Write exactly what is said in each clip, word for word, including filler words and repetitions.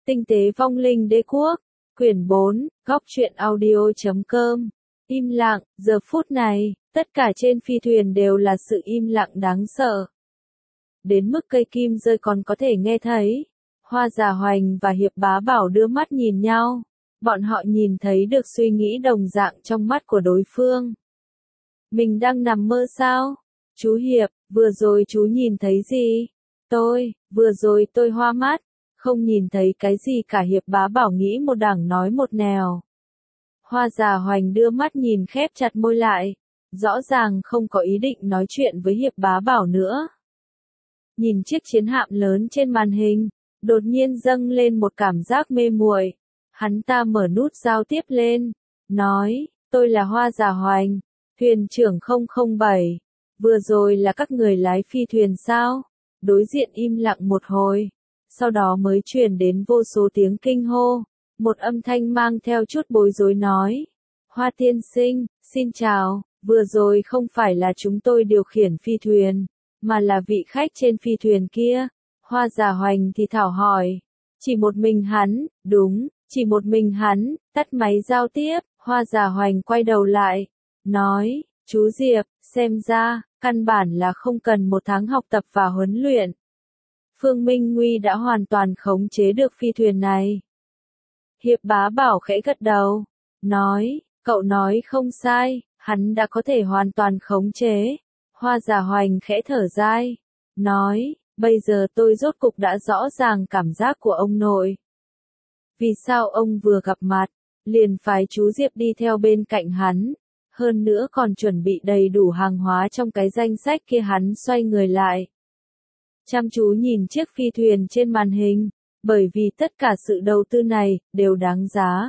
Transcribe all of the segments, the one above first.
Tinh tế vong linh đế quốc, quyển bốn, góc truyện audio chấm com. Im lặng, giờ phút này, tất cả trên phi thuyền đều là sự im lặng đáng sợ. Đến mức cây kim rơi còn có thể nghe thấy. Hoa Giả Hoành và Hiệp Bá Bảo đưa mắt nhìn nhau. Bọn họ nhìn thấy được suy nghĩ đồng dạng trong mắt của đối phương. Mình đang nằm mơ sao? Chú Hiệp, vừa rồi chú nhìn thấy gì? Tôi, vừa rồi tôi hoa mắt, không nhìn thấy cái gì cả. Hiệp Bá Bảo nghĩ một đằng nói một nẻo. Hoa Giả Hoành đưa mắt nhìn khép chặt môi lại, rõ ràng không có ý định nói chuyện với Hiệp Bá Bảo nữa. Nhìn chiếc chiến hạm lớn trên màn hình, đột nhiên dâng lên một cảm giác mê muội. Hắn ta mở nút giao tiếp lên, nói, tôi là Hoa Giả Hoành, thuyền trưởng không không bảy, vừa rồi là các người lái phi thuyền sao? Đối diện im lặng một hồi, sau đó mới truyền đến vô số tiếng kinh hô, một âm thanh mang theo chút bối rối nói, Hoa tiên sinh, xin chào, vừa rồi không phải là chúng tôi điều khiển phi thuyền, mà là vị khách trên phi thuyền kia. Hoa Giả Hoành thì thảo hỏi, chỉ một mình hắn, đúng, chỉ một mình hắn. Tắt máy giao tiếp, Hoa Giả Hoành quay đầu lại, nói, chú Diệp, xem ra, căn bản là không cần một tháng học tập và huấn luyện. Phương Minh Nguy đã hoàn toàn khống chế được phi thuyền này. Hiệp Bá Bảo khẽ gật đầu, nói, cậu nói không sai, hắn đã có thể hoàn toàn khống chế. Hoa Giả Hoành khẽ thở dài, nói, bây giờ tôi rốt cục đã rõ ràng cảm giác của ông nội. Vì sao ông vừa gặp mặt, liền phái chú Diệp đi theo bên cạnh hắn, hơn nữa còn chuẩn bị đầy đủ hàng hóa trong cái danh sách kia. Hắn xoay người lại, chăm chú nhìn chiếc phi thuyền trên màn hình, bởi vì tất cả sự đầu tư này đều đáng giá.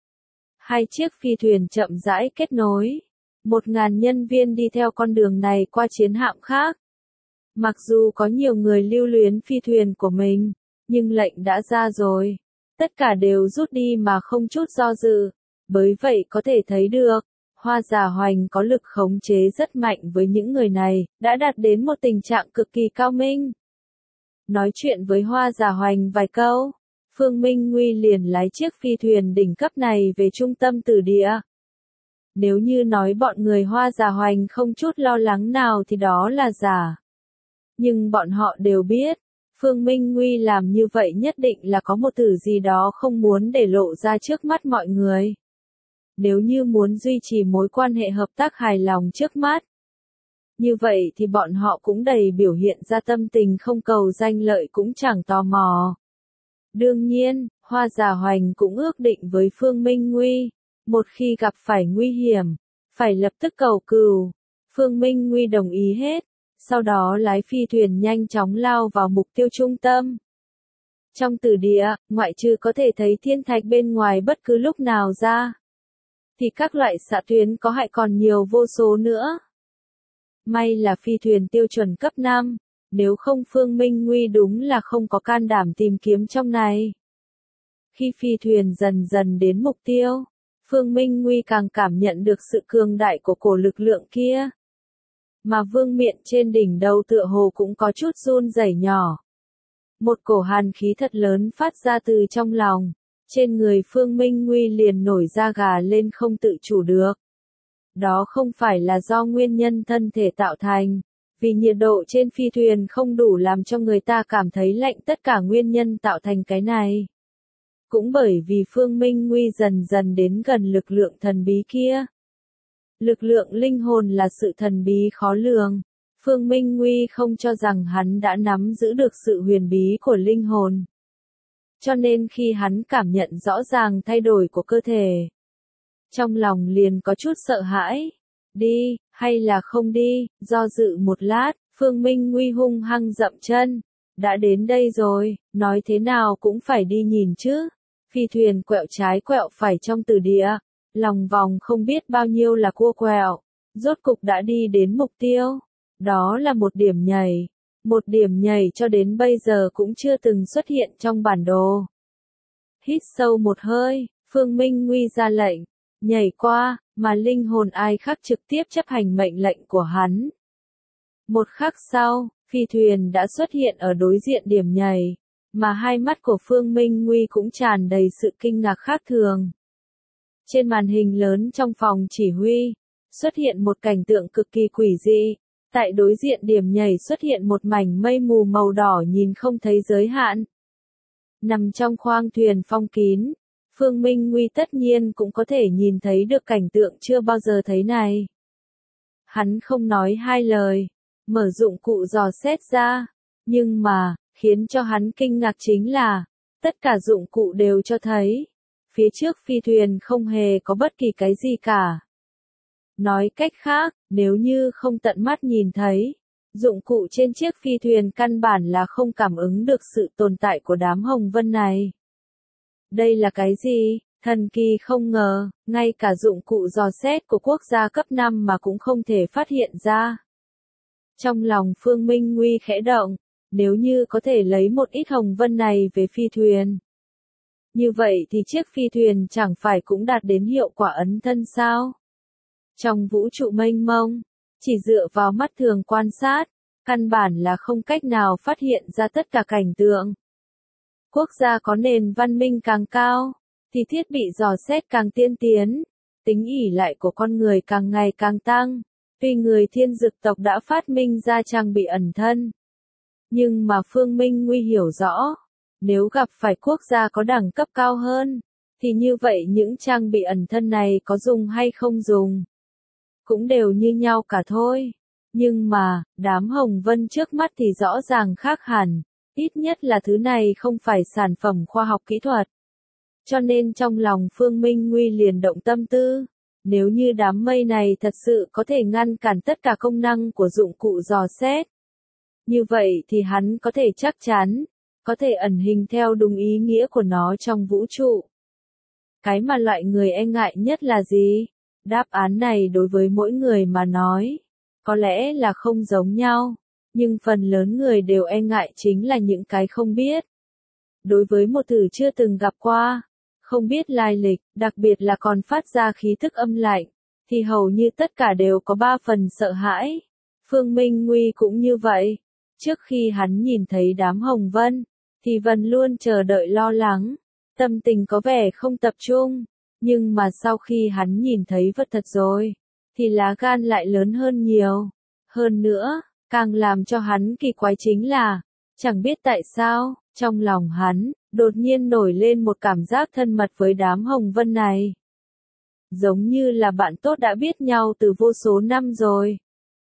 Hai chiếc phi thuyền chậm rãi kết nối, một ngàn nhân viên đi theo con đường này qua chiến hạm khác. Mặc dù có nhiều người lưu luyến phi thuyền của mình, nhưng lệnh đã ra rồi, tất cả đều rút đi mà không chút do dự, bởi vậy có thể thấy được, Hoa Giả Hoành có lực khống chế rất mạnh với những người này, đã đạt đến một tình trạng cực kỳ cao minh. Nói chuyện với Hoa Giả Hoành vài câu, Phương Minh Nguy liền lái chiếc phi thuyền đỉnh cấp này về trung tâm tử địa. Nếu như nói bọn người Hoa Giả Hoành không chút lo lắng nào thì đó là giả. Nhưng bọn họ đều biết, Phương Minh Nguy làm như vậy nhất định là có một thứ gì đó không muốn để lộ ra trước mắt mọi người. Nếu như muốn duy trì mối quan hệ hợp tác hài lòng trước mắt, như vậy thì bọn họ cũng đầy biểu hiện ra tâm tình không cầu danh lợi cũng chẳng tò mò. Đương nhiên, Hoa Giả Hoành cũng ước định với Phương Minh Nguy, một khi gặp phải nguy hiểm, phải lập tức cầu cừu. Phương Minh Nguy đồng ý hết, sau đó lái phi thuyền nhanh chóng lao vào mục tiêu trung tâm. Trong tử địa, ngoại trừ có thể thấy thiên thạch bên ngoài bất cứ lúc nào ra, thì các loại xạ tuyến có hại còn nhiều vô số nữa. May là phi thuyền tiêu chuẩn cấp năm, nếu không Phương Minh Nguy đúng là không có can đảm tìm kiếm trong này. Khi phi thuyền dần dần đến mục tiêu, Phương Minh Nguy càng cảm nhận được sự cường đại của cổ lực lượng kia. Mà vương miện trên đỉnh đầu tựa hồ cũng có chút run rẩy nhỏ. Một cổ hàn khí thật lớn phát ra từ trong lòng, trên người Phương Minh Nguy liền nổi da gà lên không tự chủ được. Đó không phải là do nguyên nhân thân thể tạo thành, vì nhiệt độ trên phi thuyền không đủ làm cho người ta cảm thấy lạnh, tất cả nguyên nhân tạo thành cái này. Cũng bởi vì Phương Minh Nguy dần dần đến gần lực lượng thần bí kia. Lực lượng linh hồn là sự thần bí khó lường. Phương Minh Nguy không cho rằng hắn đã nắm giữ được sự huyền bí của linh hồn. Cho nên khi hắn cảm nhận rõ ràng thay đổi của cơ thể, trong lòng liền có chút sợ hãi. Đi, hay là không đi, do dự một lát, Phương Minh Nguy hung hăng dậm chân. Đã đến đây rồi, nói thế nào cũng phải đi nhìn chứ. Phi thuyền quẹo trái quẹo phải trong tử địa, lòng vòng không biết bao nhiêu là cua quẹo, rốt cục đã đi đến mục tiêu. Đó là một điểm nhảy, một điểm nhảy cho đến bây giờ cũng chưa từng xuất hiện trong bản đồ. Hít sâu một hơi, Phương Minh Nguy ra lệnh, nhảy qua, mà linh hồn ai khác trực tiếp chấp hành mệnh lệnh của hắn. Một khắc sau, phi thuyền đã xuất hiện ở đối diện điểm nhảy, mà hai mắt của Phương Minh Nguy cũng tràn đầy sự kinh ngạc khác thường. Trên màn hình lớn trong phòng chỉ huy, xuất hiện một cảnh tượng cực kỳ quỷ dị. Tại đối diện điểm nhảy xuất hiện một mảnh mây mù màu đỏ nhìn không thấy giới hạn. Nằm trong khoang thuyền phong kín, Phương Minh Nguy tất nhiên cũng có thể nhìn thấy được cảnh tượng chưa bao giờ thấy này. Hắn không nói hai lời, mở dụng cụ dò xét ra, nhưng mà, khiến cho hắn kinh ngạc chính là, tất cả dụng cụ đều cho thấy, phía trước phi thuyền không hề có bất kỳ cái gì cả. Nói cách khác, nếu như không tận mắt nhìn thấy, dụng cụ trên chiếc phi thuyền căn bản là không cảm ứng được sự tồn tại của đám hồng vân này. Đây là cái gì? Thần kỳ không ngờ, ngay cả dụng cụ dò xét của quốc gia cấp năm mà cũng không thể phát hiện ra. Trong lòng Phương Minh Nguy khẽ động, nếu như có thể lấy một ít hồng vân này về phi thuyền. Như vậy thì chiếc phi thuyền chẳng phải cũng đạt đến hiệu quả ấn thân sao? Trong vũ trụ mênh mông, chỉ dựa vào mắt thường quan sát, căn bản là không cách nào phát hiện ra tất cả cảnh tượng. Quốc gia có nền văn minh càng cao, thì thiết bị dò xét càng tiên tiến, tính ỷ lại của con người càng ngày càng tăng, vì người thiên dực tộc đã phát minh ra trang bị ẩn thân. Nhưng mà Phương Minh Nguy hiểu rõ, nếu gặp phải quốc gia có đẳng cấp cao hơn, thì như vậy những trang bị ẩn thân này có dùng hay không dùng, cũng đều như nhau cả thôi. Nhưng mà, đám hồng vân trước mắt thì rõ ràng khác hẳn, ít nhất là thứ này không phải sản phẩm khoa học kỹ thuật. Cho nên trong lòng Phương Minh Nguy liền động tâm tư, nếu như đám mây này thật sự có thể ngăn cản tất cả công năng của dụng cụ dò xét. Như vậy thì hắn có thể chắc chắn, có thể ẩn hình theo đúng ý nghĩa của nó trong vũ trụ. Cái mà loại người e ngại nhất là gì? Đáp án này đối với mỗi người mà nói, có lẽ là không giống nhau, nhưng phần lớn người đều e ngại chính là những cái không biết. Đối với một thứ chưa từng gặp qua, không biết lai lịch, đặc biệt là còn phát ra khí thức âm lạnh, thì hầu như tất cả đều có ba phần sợ hãi. Phương Minh Nguy cũng như vậy. Trước khi hắn nhìn thấy đám hồng vân, thì vẫn luôn chờ đợi lo lắng, tâm tình có vẻ không tập trung. Nhưng mà sau khi hắn nhìn thấy vật thật rồi, thì lá gan lại lớn hơn nhiều. Hơn nữa, càng làm cho hắn kỳ quái chính là, chẳng biết tại sao, trong lòng hắn, đột nhiên nổi lên một cảm giác thân mật với đám hồng vân này. Giống như là bạn tốt đã biết nhau từ vô số năm rồi.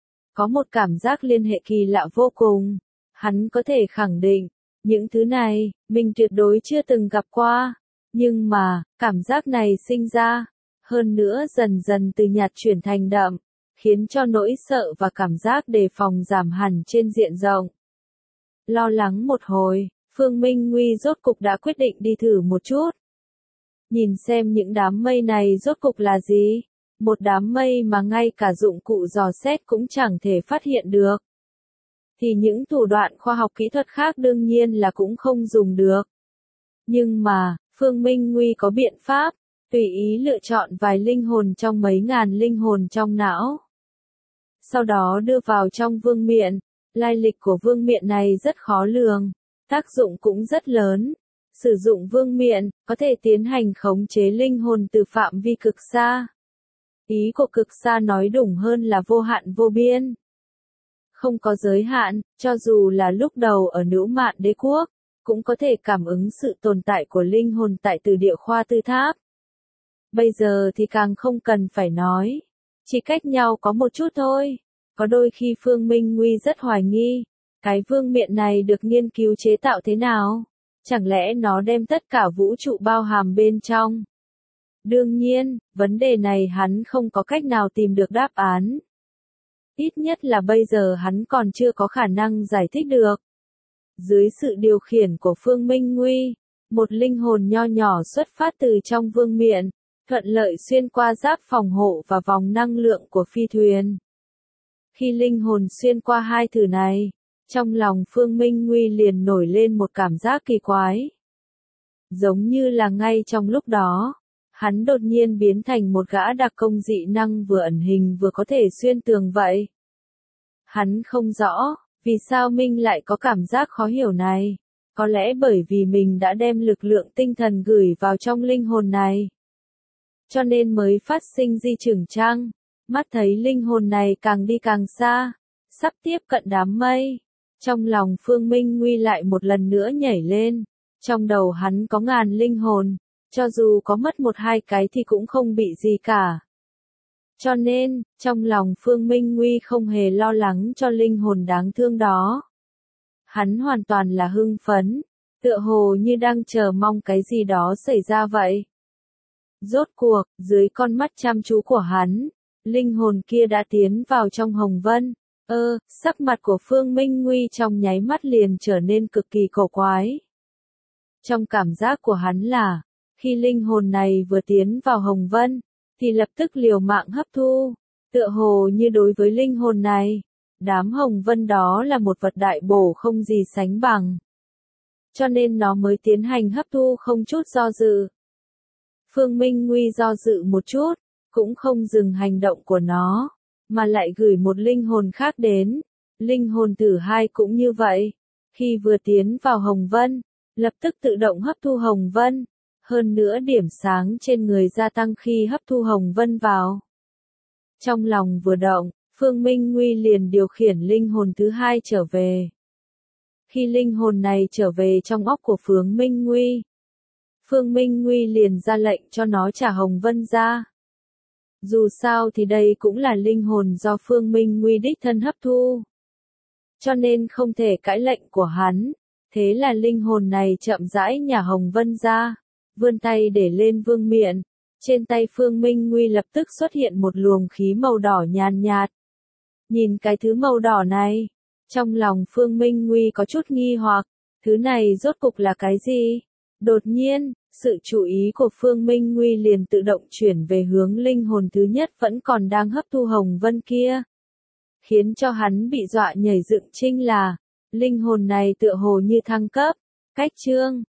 Có một cảm giác liên hệ kỳ lạ vô cùng. Hắn có thể khẳng định, những thứ này, mình tuyệt đối chưa từng gặp qua. Nhưng mà, cảm giác này sinh ra, hơn nữa dần dần từ nhạt chuyển thành đậm, khiến cho nỗi sợ và cảm giác đề phòng giảm hẳn trên diện rộng. Lo lắng một hồi, Phương Minh Nguy rốt cục đã quyết định đi thử một chút. Nhìn xem những đám mây này rốt cục là gì? Một đám mây mà ngay cả dụng cụ dò xét cũng chẳng thể phát hiện được. Thì những thủ đoạn khoa học kỹ thuật khác đương nhiên là cũng không dùng được. Nhưng mà, Phương Minh Nguy có biện pháp, tùy ý lựa chọn vài linh hồn trong mấy ngàn linh hồn trong não. Sau đó đưa vào trong vương miện, lai lịch của vương miện này rất khó lường, tác dụng cũng rất lớn. Sử dụng vương miện, có thể tiến hành khống chế linh hồn từ phạm vi cực xa. Ý của cực xa nói đúng hơn là vô hạn vô biên. Không có giới hạn, cho dù là lúc đầu ở Nữ Mạn Đế Quốc, cũng có thể cảm ứng sự tồn tại của linh hồn tại từ địa khoa tư tháp. Bây giờ thì càng không cần phải nói, chỉ cách nhau có một chút thôi. Có đôi khi Phương Minh Nguy rất hoài nghi, cái vương miện này được nghiên cứu chế tạo thế nào? Chẳng lẽ nó đem tất cả vũ trụ bao hàm bên trong? Đương nhiên, vấn đề này hắn không có cách nào tìm được đáp án. Ít nhất là bây giờ hắn còn chưa có khả năng giải thích được. Dưới sự điều khiển của Phương Minh Nguy, một linh hồn nho nhỏ xuất phát từ trong vương miện, thuận lợi xuyên qua giáp phòng hộ và vòng năng lượng của phi thuyền. Khi linh hồn xuyên qua hai thử này, trong lòng Phương Minh Nguy liền nổi lên một cảm giác kỳ quái. Giống như là ngay trong lúc đó, hắn đột nhiên biến thành một gã đặc công dị năng vừa ẩn hình vừa có thể xuyên tường vậy. Hắn không rõ, vì sao Minh lại có cảm giác khó hiểu này. Có lẽ bởi vì mình đã đem lực lượng tinh thần gửi vào trong linh hồn này, cho nên mới phát sinh di chưởng chăng? Mắt thấy linh hồn này càng đi càng xa, sắp tiếp cận đám mây. Trong lòng Phương Minh Nguy lại một lần nữa nhảy lên. Trong đầu hắn có ngàn linh hồn, cho dù có mất một hai cái thì cũng không bị gì cả. Cho nên, trong lòng Phương Minh Nguy không hề lo lắng cho linh hồn đáng thương đó. Hắn hoàn toàn là hưng phấn, tựa hồ như đang chờ mong cái gì đó xảy ra vậy. Rốt cuộc, dưới con mắt chăm chú của hắn, linh hồn kia đã tiến vào trong hồng vân. Ơ, sắc mặt của Phương Minh Nguy trong nháy mắt liền trở nên cực kỳ cổ quái. Trong cảm giác của hắn là, khi linh hồn này vừa tiến vào hồng vân, thì lập tức liều mạng hấp thu, tựa hồ như đối với linh hồn này, đám hồng vân đó là một vật đại bổ không gì sánh bằng. Cho nên nó mới tiến hành hấp thu không chút do dự. Phương Minh Nguy do dự một chút, cũng không dừng hành động của nó, mà lại gửi một linh hồn khác đến. Linh hồn thứ hai cũng như vậy, khi vừa tiến vào hồng vân, lập tức tự động hấp thu hồng vân. Hơn nữa điểm sáng trên người gia tăng khi hấp thu hồng vân vào. Trong lòng vừa động, Phương Minh Nguy liền điều khiển linh hồn thứ hai trở về. Khi linh hồn này trở về trong óc của Phương Minh Nguy, Phương Minh Nguy liền ra lệnh cho nó trả hồng vân ra. Dù sao thì đây cũng là linh hồn do Phương Minh Nguy đích thân hấp thu. Cho nên không thể cãi lệnh của hắn, thế là linh hồn này chậm rãi nhả hồng vân ra. Vươn tay để lên vương miện, trên tay Phương Minh Nguy lập tức xuất hiện một luồng khí màu đỏ nhàn nhạt. Nhìn cái thứ màu đỏ này, trong lòng Phương Minh Nguy có chút nghi hoặc, thứ này rốt cục là cái gì? Đột nhiên, sự chú ý của Phương Minh Nguy liền tự động chuyển về hướng linh hồn thứ nhất vẫn còn đang hấp thu hồng vân kia. Khiến cho hắn bị dọa nhảy dựng chinh là, linh hồn này tựa hồ như thăng cấp, cách chương.